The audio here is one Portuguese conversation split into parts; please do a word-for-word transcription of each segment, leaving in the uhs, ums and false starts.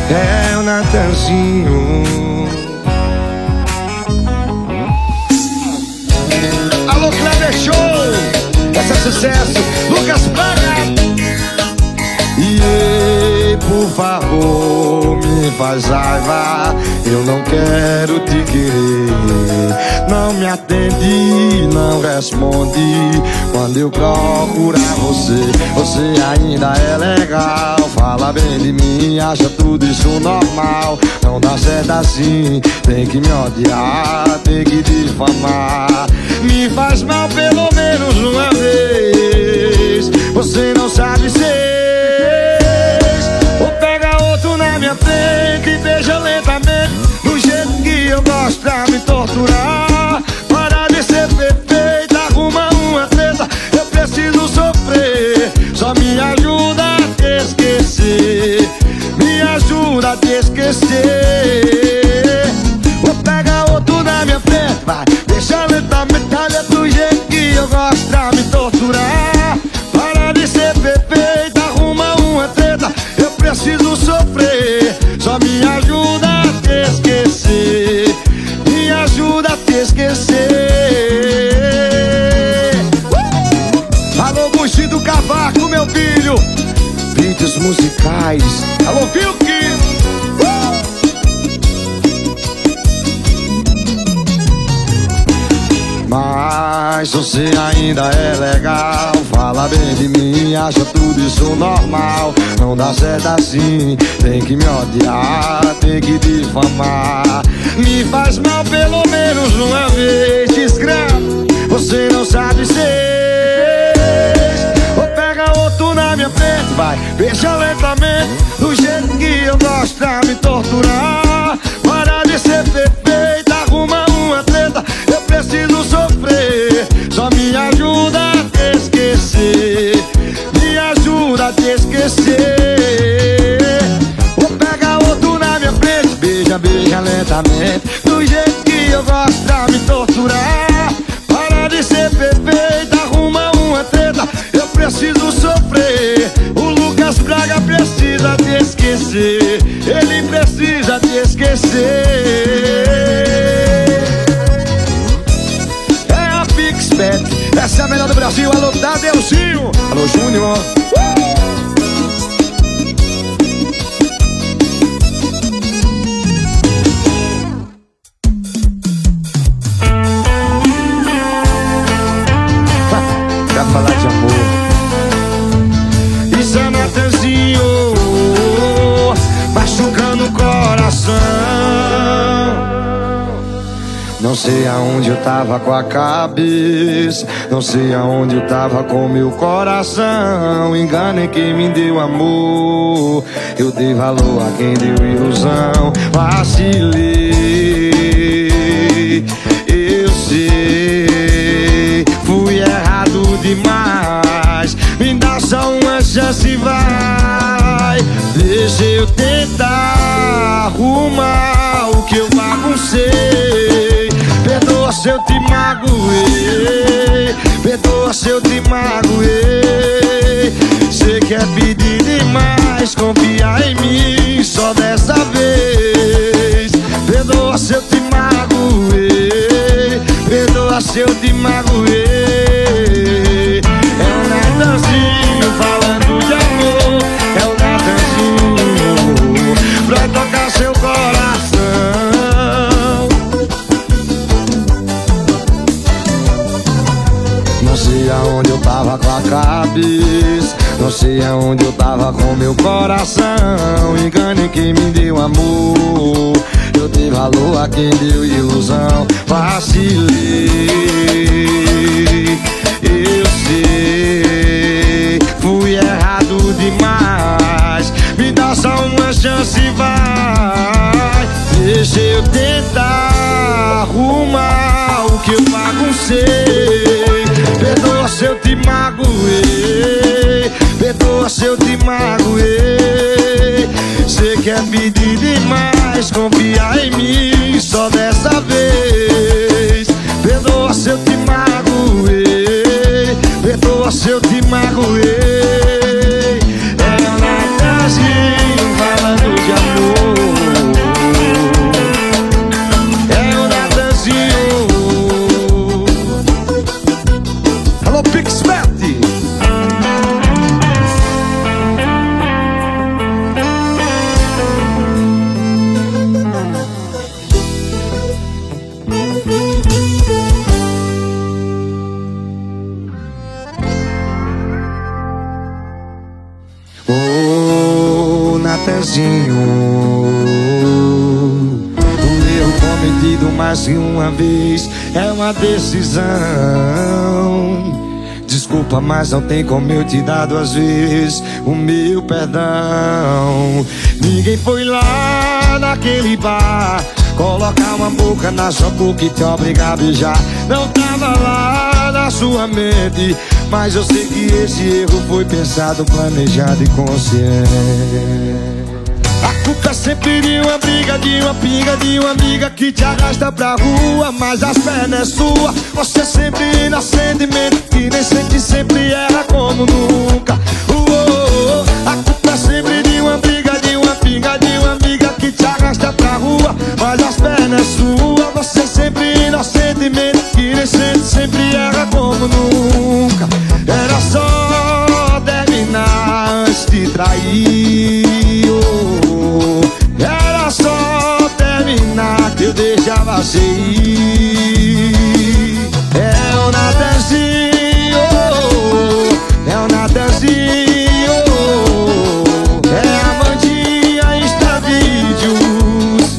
É o Natanzinho. Alô, Kleber Show! Esse é sucesso, Lucas Braga. E ei, por favor, me faz raiva. Eu não quero te querer. Não me atende, não responde quando eu procurar você. Você ainda é legal, fala bem de mim, acha tudo isso normal. Não dá certo assim, tem que me odiar, tem que difamar. Me faz mal pelo menos uma vez. Você não sabe ser. Ou pega outro na minha frente e beija lentamente, do jeito que eu gosto pra me torturar. Para de ser perfeita, arruma uma treta. Eu preciso sofrer, só me ajuda a te esquecer. Me ajuda a te esquecer. Ou pega outro na minha frente, vai, deixa lentamente, olha do jeito que eu gosto pra me torturar. Para de ser perfeita, arruma uma treta. Eu preciso sofrer, só me ajuda a te esquecer. Me ajuda a te esquecer. uh! Alô, Buxi do Cavaco, meu filho. Vídeos musicais. Alô, Vilk. uh! Mas você ainda é legal, fala bem de mim, acha tudo isso normal. Não dá certo assim, tem que me odiar, tem que difamar. Me faz mal pelo menos uma vez. Desgrama, você não sabe ser. Ou pega outro na minha frente, vai, beija lentamente, do jeito que eu gosto pra me torturar. Para de ser perfeita, arruma uma treta. Eu preciso sofrer, só me ajuda a te esquecer. Me ajuda a te esquecer. Ou pega outro na minha frente, beija, beija lentamente, do jeito que eu gosto pra me torturar. Para de ser perfeita, arruma uma treta. Eu preciso sofrer. O Lucas Braga precisa te esquecer. Ele precisa te esquecer. Essa é a melhor do Brasil. Alô, Tadeuzinho. Alô, Júnior. uh! Pra falar de amor, isso é Natanzinho, machucando o coração. Não sei aonde eu tava com a cabeça, não sei aonde eu tava com meu coração. Enganei quem me deu amor, eu dei valor a quem deu ilusão. Vacilei, eu sei, fui errado demais. Me dá só uma chance, vai. Deixa eu tentar arrumar o que eu baguncei. Perdoa se eu te magoei, perdoa se eu te magoei. Cê quer pedir demais, confia em mim só dessa vez. Perdoa se eu te magoei, perdoa se eu te magoei. É o Natanzinho falando de amor, é o Natanzinho pra tocar seu coração. Não sei aonde eu tava com a cabeça, não sei aonde eu tava com meu coração. Enganei quem me deu amor, eu dei valor a quem deu ilusão. Vacilei, eu sei, fui errado demais. Me dá só uma chance, vai. Deixa eu tentar arrumar o que eu baguncei. Perdoa se eu te magoei, perdoa se eu te magoei. Cê quer pedir demais, confia em mim só dessa vez. Perdoa se eu te magoei, perdoa se eu te magoei. É o Natanzinho falando de amor. Natanzinho. O erro cometido mais de uma vez é uma decisão. Desculpa, mas não tem como eu te dar duas vezes o meu perdão. Ninguém foi lá naquele bar colocar uma boca na sua boca e te obrigar a beijar. Não tava lá na sua mente, mas eu sei que esse erro foi pensado, planejado e consciente. A culpa é sempre de uma briga, de uma pinga, de uma amiga que te arrasta pra rua, mas as pernas é sua. Você sempre inocentemente, que nem sente, sempre erra como nunca. Uou, a culpa é sempre de uma briga, de uma pinga, de uma amiga que te arrasta pra rua, mas as pernas é sua. Você sempre inocentemente, que nem sente, sempre erra como nunca. Era só terminar antes de trair. Era só terminar que eu deixava você ir. É o Natanzinho, é o Natanzinho, é a Mandinha Instavídeos.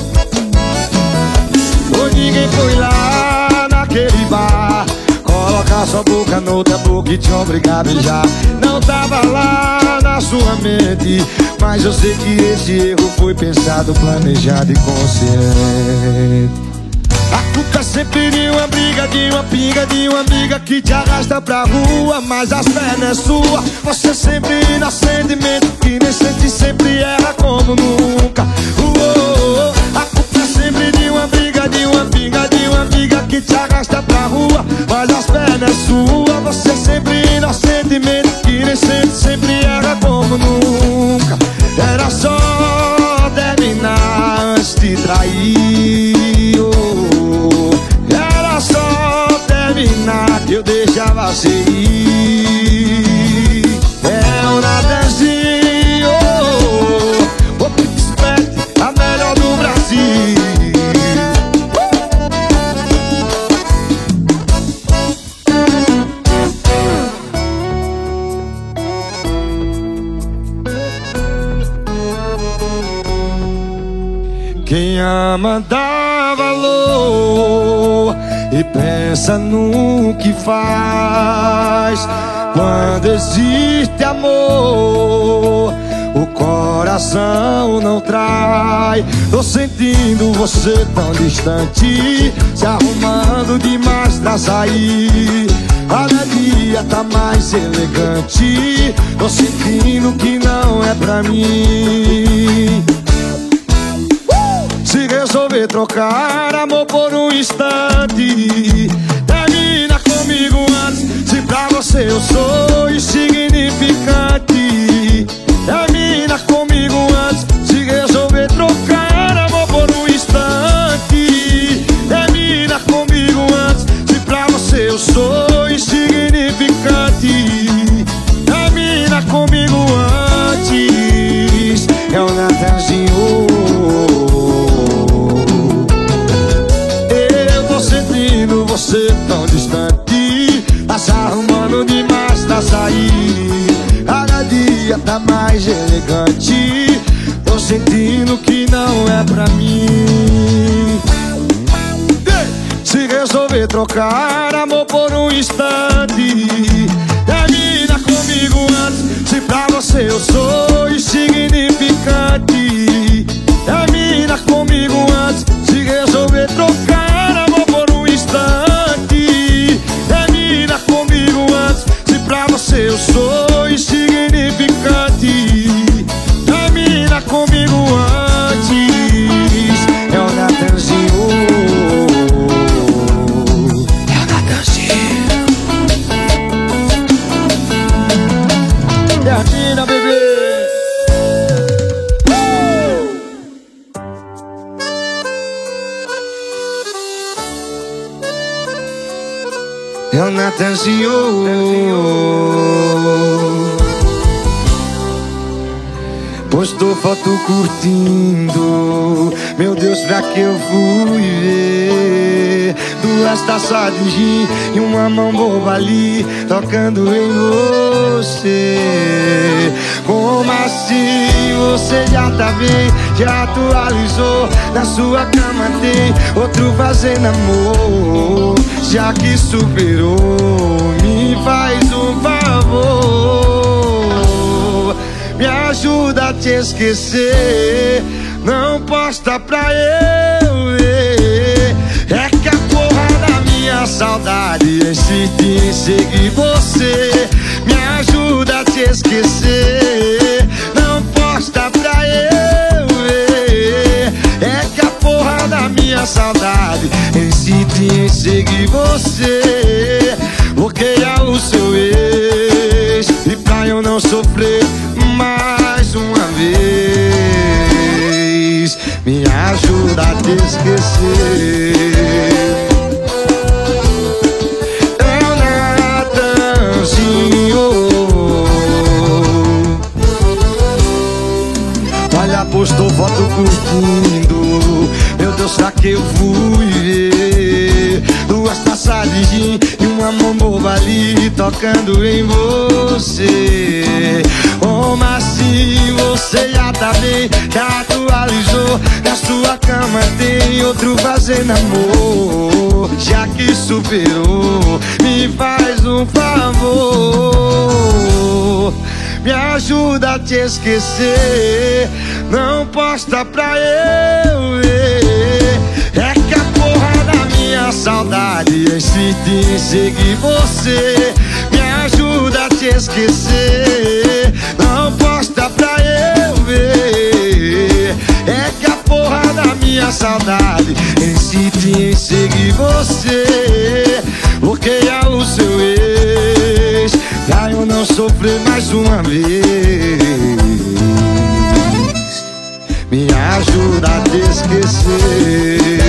Ou ninguém foi lá naquele bar colocar sua boca noutra boca e te obrigar a beijar. Não tava lá na sua mente, mas eu sei que esse erro foi pensado, planejado e consciente. A culpa é sempre de uma briga, de uma pinga, de uma amiga que te arrasta pra rua, mas as pernas é sua. Você sempre inocentemente, que nem sente, sempre erra como nunca. Uou, a culpa é sempre de uma briga, de uma pinga, de uma amiga que te arrasta pra rua, mas as pernas é sua. Você sempre inocentemente, que nem sente, sempre erra como nunca. Era só terminar antes de trair. Oh, era só terminar que eu deixava você ir. É o Natanzinho, o Pixpet, a melhor do Brasil. Quem ama dá valor e pensa no que faz. Quando existe amor, o coração não trai. Tô sentindo você tão distante, se arrumando demais pra sair. Cada dia tá mais elegante. Tô sentindo que não é pra mim. Se resolver trocar amor por um instante, termina comigo antes. Se pra você eu sou insignificante, termina comigo antes. Se resolver trocar amor por um instante, termina comigo antes. Se pra você eu sou insignificante, termina comigo antes. É o Natanzinho. Você tão distante, tá se arrumando demais pra sair. Cada dia tá mais elegante. Tô sentindo que não é pra mim. Se resolver trocar amor por um instante, termina comigo antes. Se pra você eu sou insignificante, termina comigo antes. Se resolver trocar amor por um instante, termina comigo antes. Se pra você eu sou insignificante, termina comigo antes. É o Natanzinho, é o Natanzinho. Termina, bebê. É o Natanzinho. Postou foto curtindo. Meu Deus, pra que eu fui ver? Duas taças de gin e uma mão boba ali tocando em você. Como assim você já tá bem? Já atualizou, na sua cama tem outro fazendo amor. Já que superou, me faz um favor, me ajuda a te esquecer. Não posta pra eu ver. É que a porra da minha saudade insiste em seguir você. Me ajuda a te esquecer. Não posta pra eu ver. É que a porra da minha saudade insiste em seguir você. Bloqueia o seu ex, e pra eu não sofrer mais uma vez, me ajuda a te esquecer. É o Natanzinho. Olha, postou foto curtindo. Meu Deus, será que eu fui ver? Duas taças de gin e uma momba ali tocando em você. Como assim você já tá bem? Já atualizou, na sua cama tem outro fazendo amor. Já que superou, me faz um favor, me ajuda a te esquecer. Não posta pra eu ver. É que a porra da minha saudade insiste em seguir você. Me ajuda a te esquecer. Não posta pra eu ver. É que a porra da minha saudade insiste em seguir você. Bloqueia o seu ex, pra eu não sofrer mais uma vez, me ajuda a te esquecer.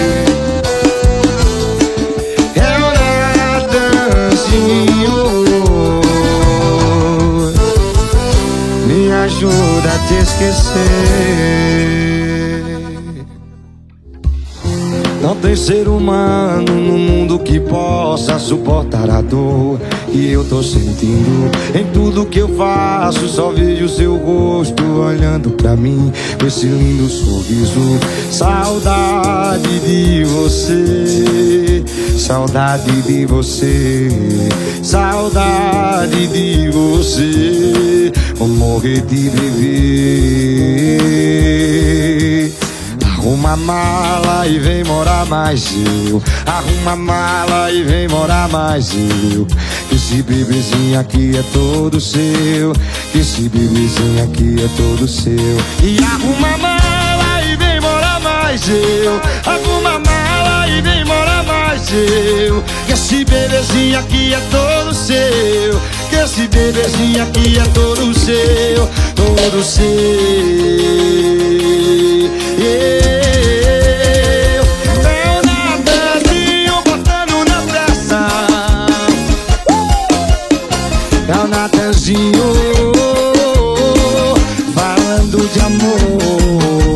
É o Natanzinho, me ajuda a te esquecer. Não tem ser humano no mundo que possa suportar a dor que eu tô sentindo. Em tudo que eu faço só vejo seu rosto olhando pra mim com esse lindo sorriso. Saudade de você, saudade de você, saudade de você. Vou morrer de viver. Arruma a mala e vem morar mais eu. Arruma a mala e vem morar mais eu. Que esse bebezinho aqui é todo seu. Que esse bebezinho aqui é todo seu. E arruma a mala e vem morar mais eu. Arruma a mala e vem morar mais eu. Que esse bebezinho aqui é todo seu. Que esse bebezinho aqui é todo seu. Todo seu. Yeah. Natanzinho, falando de amor.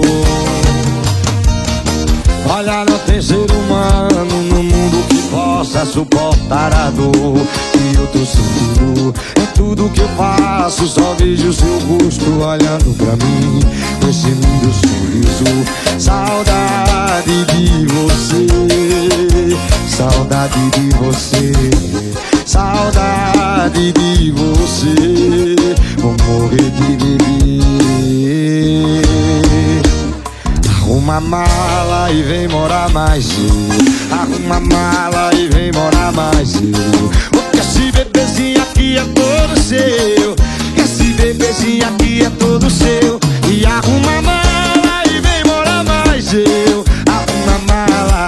Olha, não tem ser humano no mundo que possa suportar a dor que eu tô sentindo. Em tudo que eu faço só vejo seu rosto olhando pra mim com esse lindo sorriso. Saudade de você, saudade de você, saudade de você. Vou morrer de beber. Arruma a mala e vem morar mais eu. Arruma a mala e vem morar mais eu. Porque esse bebezinho aqui é todo seu. Esse bebezinho aqui é todo seu. E arruma a mala e vem morar mais eu. Arruma a mala.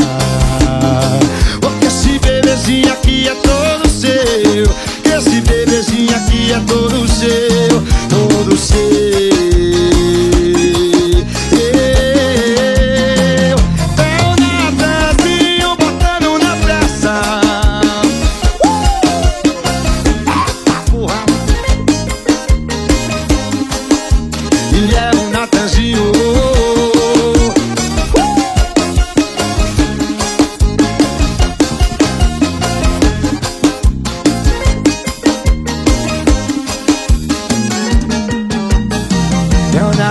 Porque esse bebezinho aqui é todo seu. Esse bebezinho aqui é todo seu. Todo seu.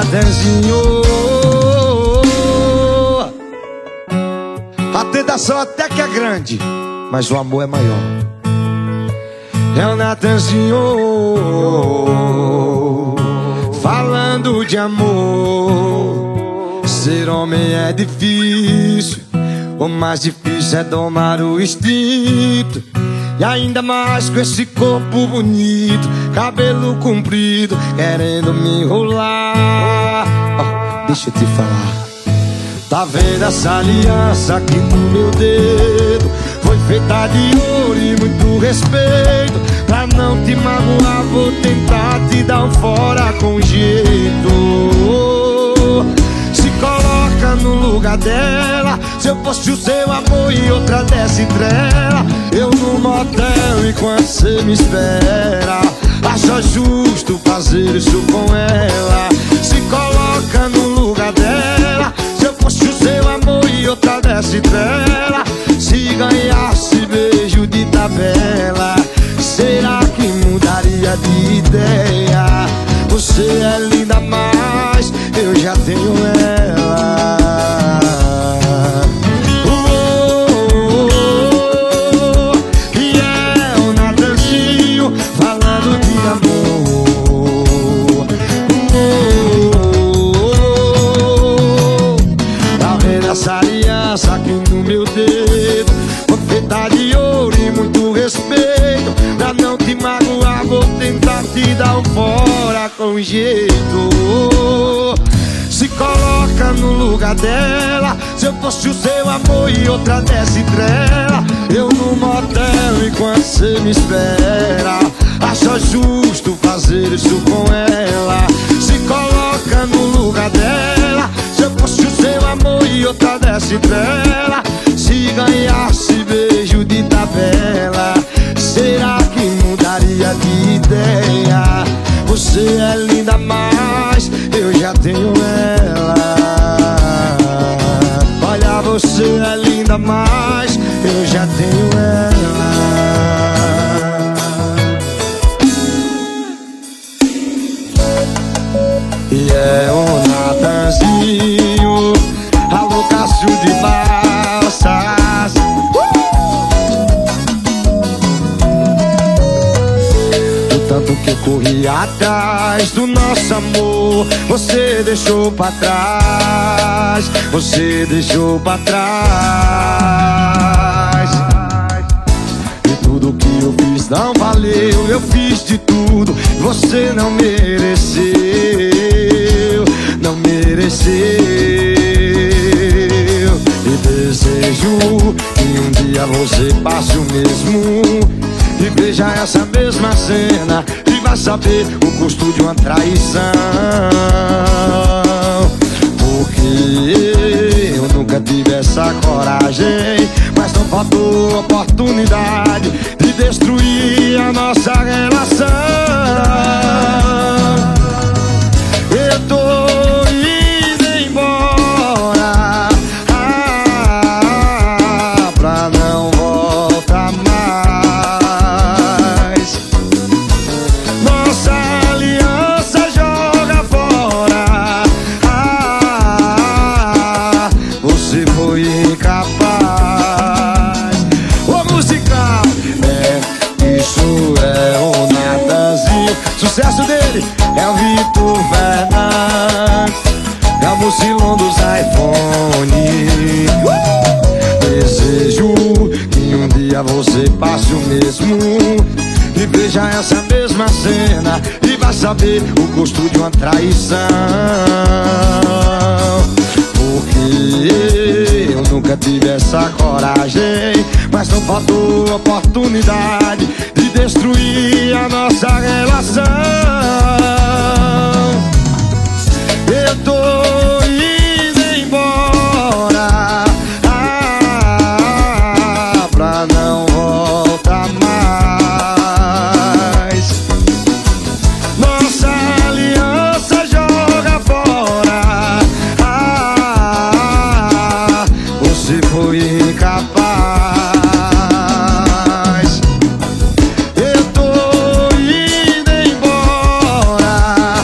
Natanzinho. A tentação até que é grande, mas o amor é maior. É o Natanzinho falando de amor. Ser homem é difícil, o mais difícil é domar o instinto. E ainda mais com esse corpo bonito, cabelo comprido, querendo me enrolar. Oh, deixa eu te falar. Tá vendo essa aliança aqui no meu dedo? Foi feita de ouro e muito respeito. Pra não te magoar vou tentar te dar um fora com jeito. Se coloca no lugar dela. Se eu fosse o seu amor e outra dessa estrela, eu no motel enquanto cê me espera. Acha justo fazer isso com ela. Se coloca no lugar dela. Se eu fosse o seu amor e outra dessa estrela, se ganhasse beijo de tabela, será que mudaria de ideia? Você é linda, mas eu já tenho ela. Oh, oh, oh, e é o Natanzinho falando de amor. Oh, tá vendo essa aliança aqui no meu dedo? Foi feita de ouro e muito respeito. Pra não te magoar vou tentar te dar um fora com jeito. Se coloca no lugar dela. Se eu fosse o seu amor e outra dessa estrela, eu no motel enquanto cê me espera. Acha justo fazer isso com ela. Se coloca no lugar dela. Se eu fosse o seu amor e outra dessa estrela, se ganhasse beijo de tabela, será que mudaria de ideia? Você é linda, mas eu já tenho ela. Olha, você é linda, mas eu já tenho ela. E é o Natanzinho, alô Cássio de Balsas. O tanto que eu corri atrás do nosso amor, você deixou pra trás. Você deixou pra trás. E tudo que eu fiz não valeu. Eu fiz de tudo, você não mereceu. Não mereceu. E desejo que um dia você passe o mesmo e veja essa mesma cena e vai saber o custo de uma traição. Porque eu nunca tive essa coragem, mas não faltou oportunidade de destruir a nossa relação. Eu tô indo embora, ah, pra não voltar mais. Nossa aliança joga fora, ah, você foi incapaz. Ô musical, é, isso é o Natanzinho. Sucesso dele é o Vitor Fernandes, é o Mucilão dos iPhone. Desejo que um dia você passe o mesmo e veja essa mesma cena e vai saber o custo de uma traição. Porque eu nunca tive essa coragem, mas não faltou oportunidade de destruir a nossa relação. Eu tô indo embora, ah, pra não voltar mais. Nossa aliança joga fora, ah, você foi incapaz. Eu tô indo embora,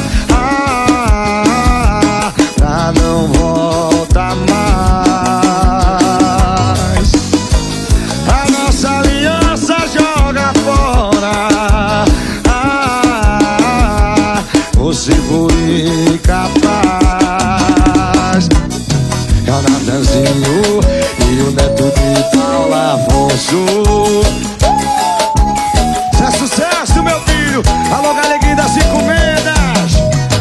capaz. É o Natanzinho e o neto de Paulo Afonso. Isso é sucesso, meu filho. Alô, galeguinho das encomendas.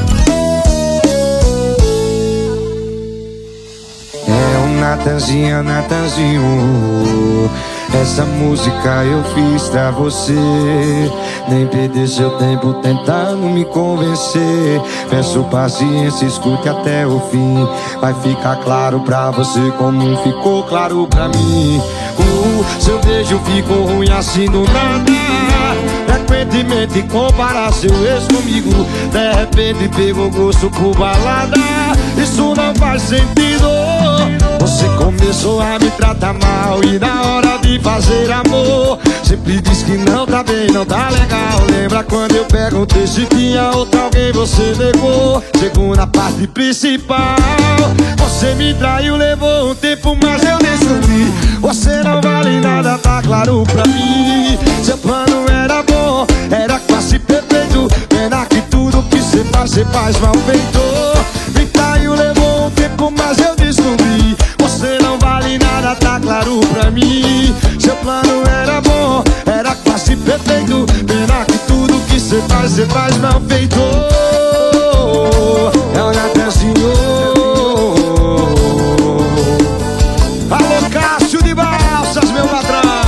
É o Natanzinho, Natanzinho. Essa música eu fiz pra você. Nem perder seu tempo tentando me convencer. Peço paciência, escute até o fim. Vai ficar claro pra você como ficou claro pra mim. O seu beijo ficou ruim assim do nada. Frequentemente compara seu ex comigo. De repente pegou gosto por balada. Isso não faz sentido. Você começou a me tratar mal e na hora de fazer amor sempre diz que não tá bem, não tá legal. Lembra quando eu perguntei se tinha outro alguém, você negou. Chegou na parte principal. Você me traiu, levou um tempo, mas eu descobri. Você não vale nada, tá claro pra mim. Seu plano era bom, era quase perfeito. Pena que tudo que você faz, você faz mal feito. Me traiu, levou um tempo, mas eu descobri. Você não vale nada, tá claro pra mim. Seu plano era bom, era quase perfeito. Pena que tudo que cê faz, cê faz mal feito. É o Natanzinho. Alô, Cássio de Balsas, meu patrão.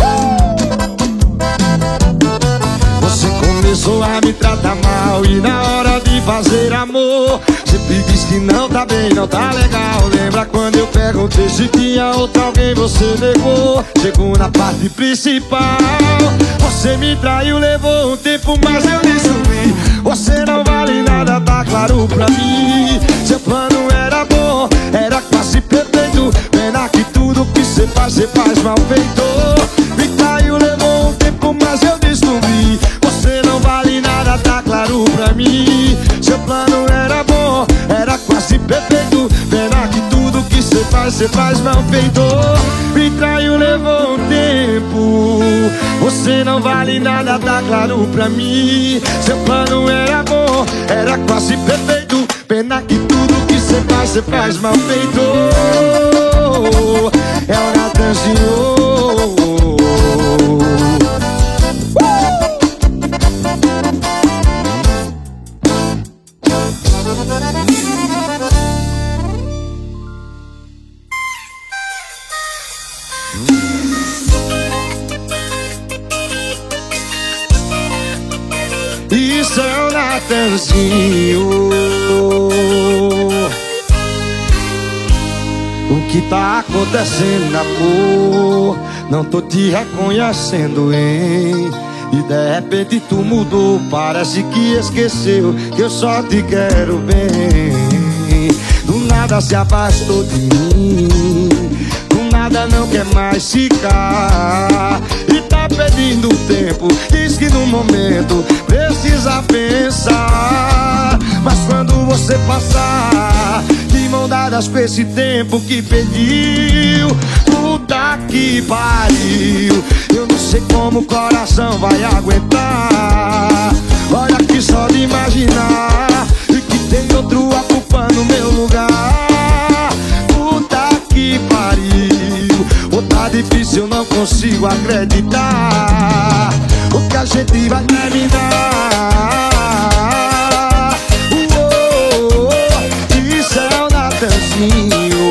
Você começou a me tratar mal e na hora de fazer amor sempre diz que não tá bem, não tá legal. Lembra quando eu perguntei se tinha outro alguém, você negou. Chegou na parte principal. Você me traiu, levou um tempo, mas eu descobri. Você não vale nada, tá claro pra mim. Seu plano era bom, era quase perfeito. Pena que tudo que cê faz, cê faz mal feito. Me traiu, levou um tempo, mas eu descobri. Você não vale nada, tá claro pra mim. Seu plano era bom, era quase perfeito. Pena que tudo que cê faz, cê faz mal feito. Me traiu, levou um tempo. Você não vale nada, tá claro pra mim. Seu plano era bom, era quase perfeito. Pena que tudo que cê faz, cê faz mal feito. É o Natanzinho. Isso é o Natanzinho. O que tá acontecendo, amor? Não tô te reconhecendo, hein? E de repente tu mudou, parece que esqueceu que eu só te quero bem. Do nada se afastou de mim, do nada não quer mais ficar. E tá perdendo tempo, diz que no momento precisa pensar. Mas quando você passar de mão dadas com esse tempo que pediu, puta que pariu, eu não sei como o coração vai aguentar. Olha que só de imaginar e que tem outro ocupando meu lugar. Puta que pariu, oh, tá difícil, eu não consigo acreditar. O que a gente vai terminar. Uou, isso é o Natanzinho.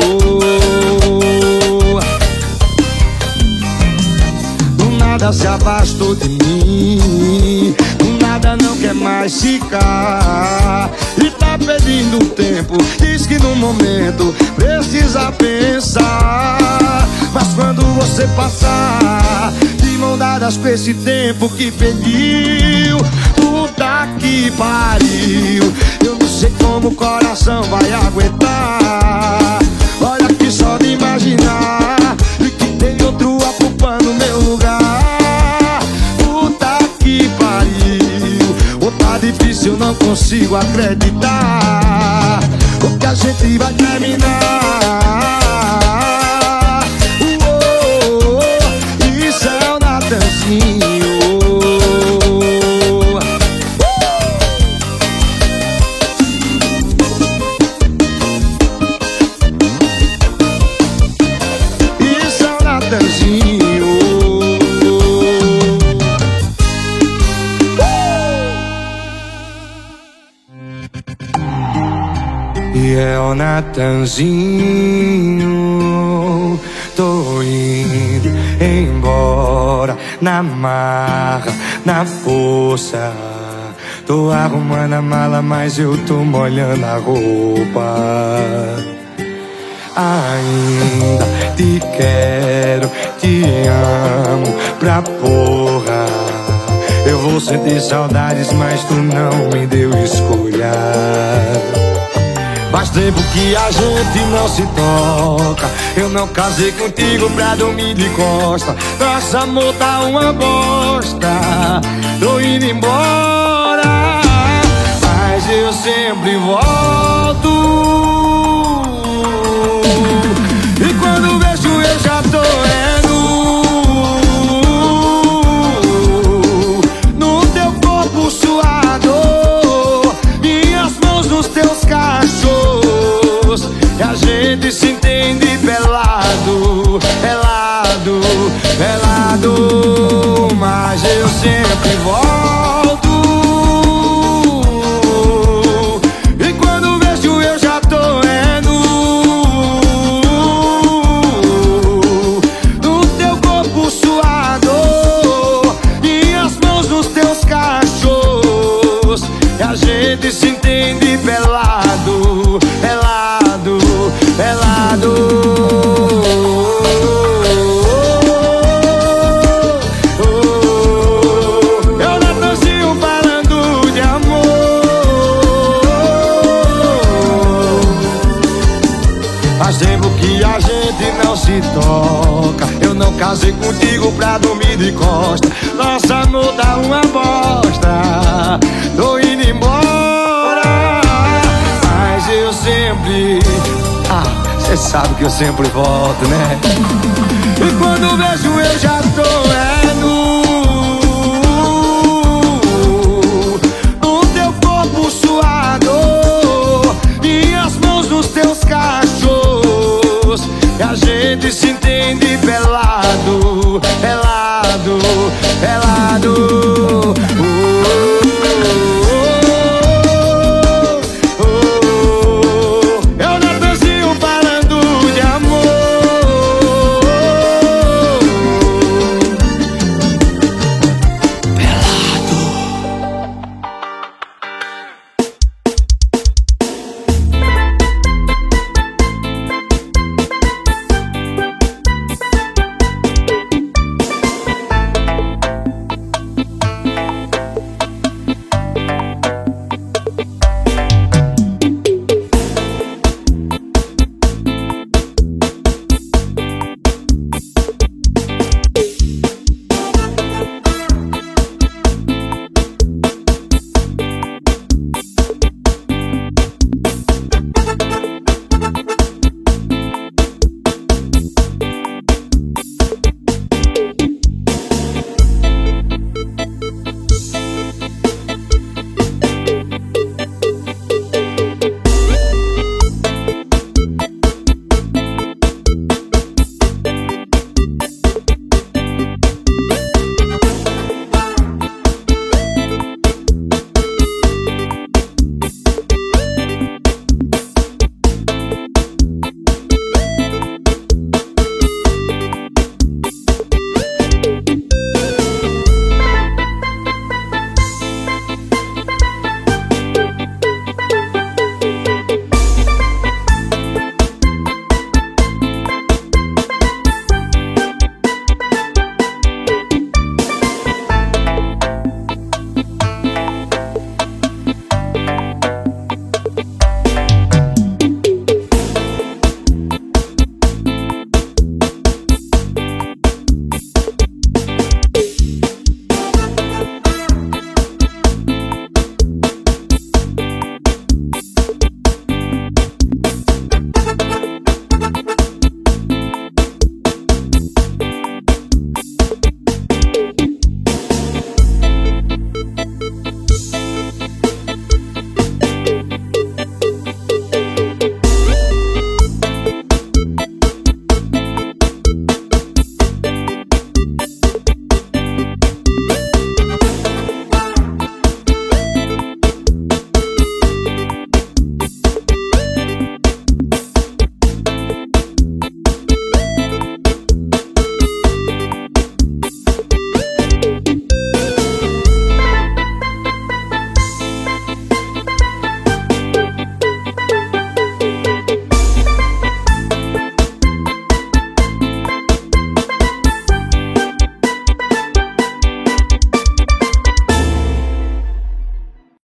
Do nada se afastou de mim, do nada não quer mais ficar. E tá perdendo tempo, diz que no momento precisa pensar. Mas quando você passar de mão dadas com esse tempo que pediu, puta que pariu, eu não sei como o coração vai aguentar. Olha que só de imaginar e que tem outro ocupando meu lugar. Puta que pariu, oh, tá difícil, eu não consigo acreditar. O que a gente vai terminar. é o Natanzinho. Tô indo embora na marra, na força. Tô arrumando a mala, mas eu tô molhando a roupa. Ainda te quero, te amo pra porra. Eu vou sentir saudades, mas tu não me deu escolha. Faz tempo que a gente não se toca. Eu não casei contigo pra dormir de costa. Nosso amor tá uma bosta. Tô indo embora, mas eu sempre volto. E quando vejo eu já tô é nu, no teu corpo suado, minhas mãos nos teus cachos. E a gente se entende pelado, pelado, pelado. Mas eu sempre volto. E quando vejo eu já tô é nu, no teu corpo suado, minhas mãos nos teus cachos. E a gente se entende pelado, pelado, pelado. Eu Natanzinho falando de amor. Faz tempo que a gente não se toca. Eu não casei contigo pra dormir de costa. Nosso amor dá uma bosta. Tô indo embora, mas eu sempre... Ah, cê sabe que eu sempre volto, né? E quando vejo eu já tô é nu, no teu corpo suado, minhas mãos nos teus cachos. E a gente se entende pelado, pelado.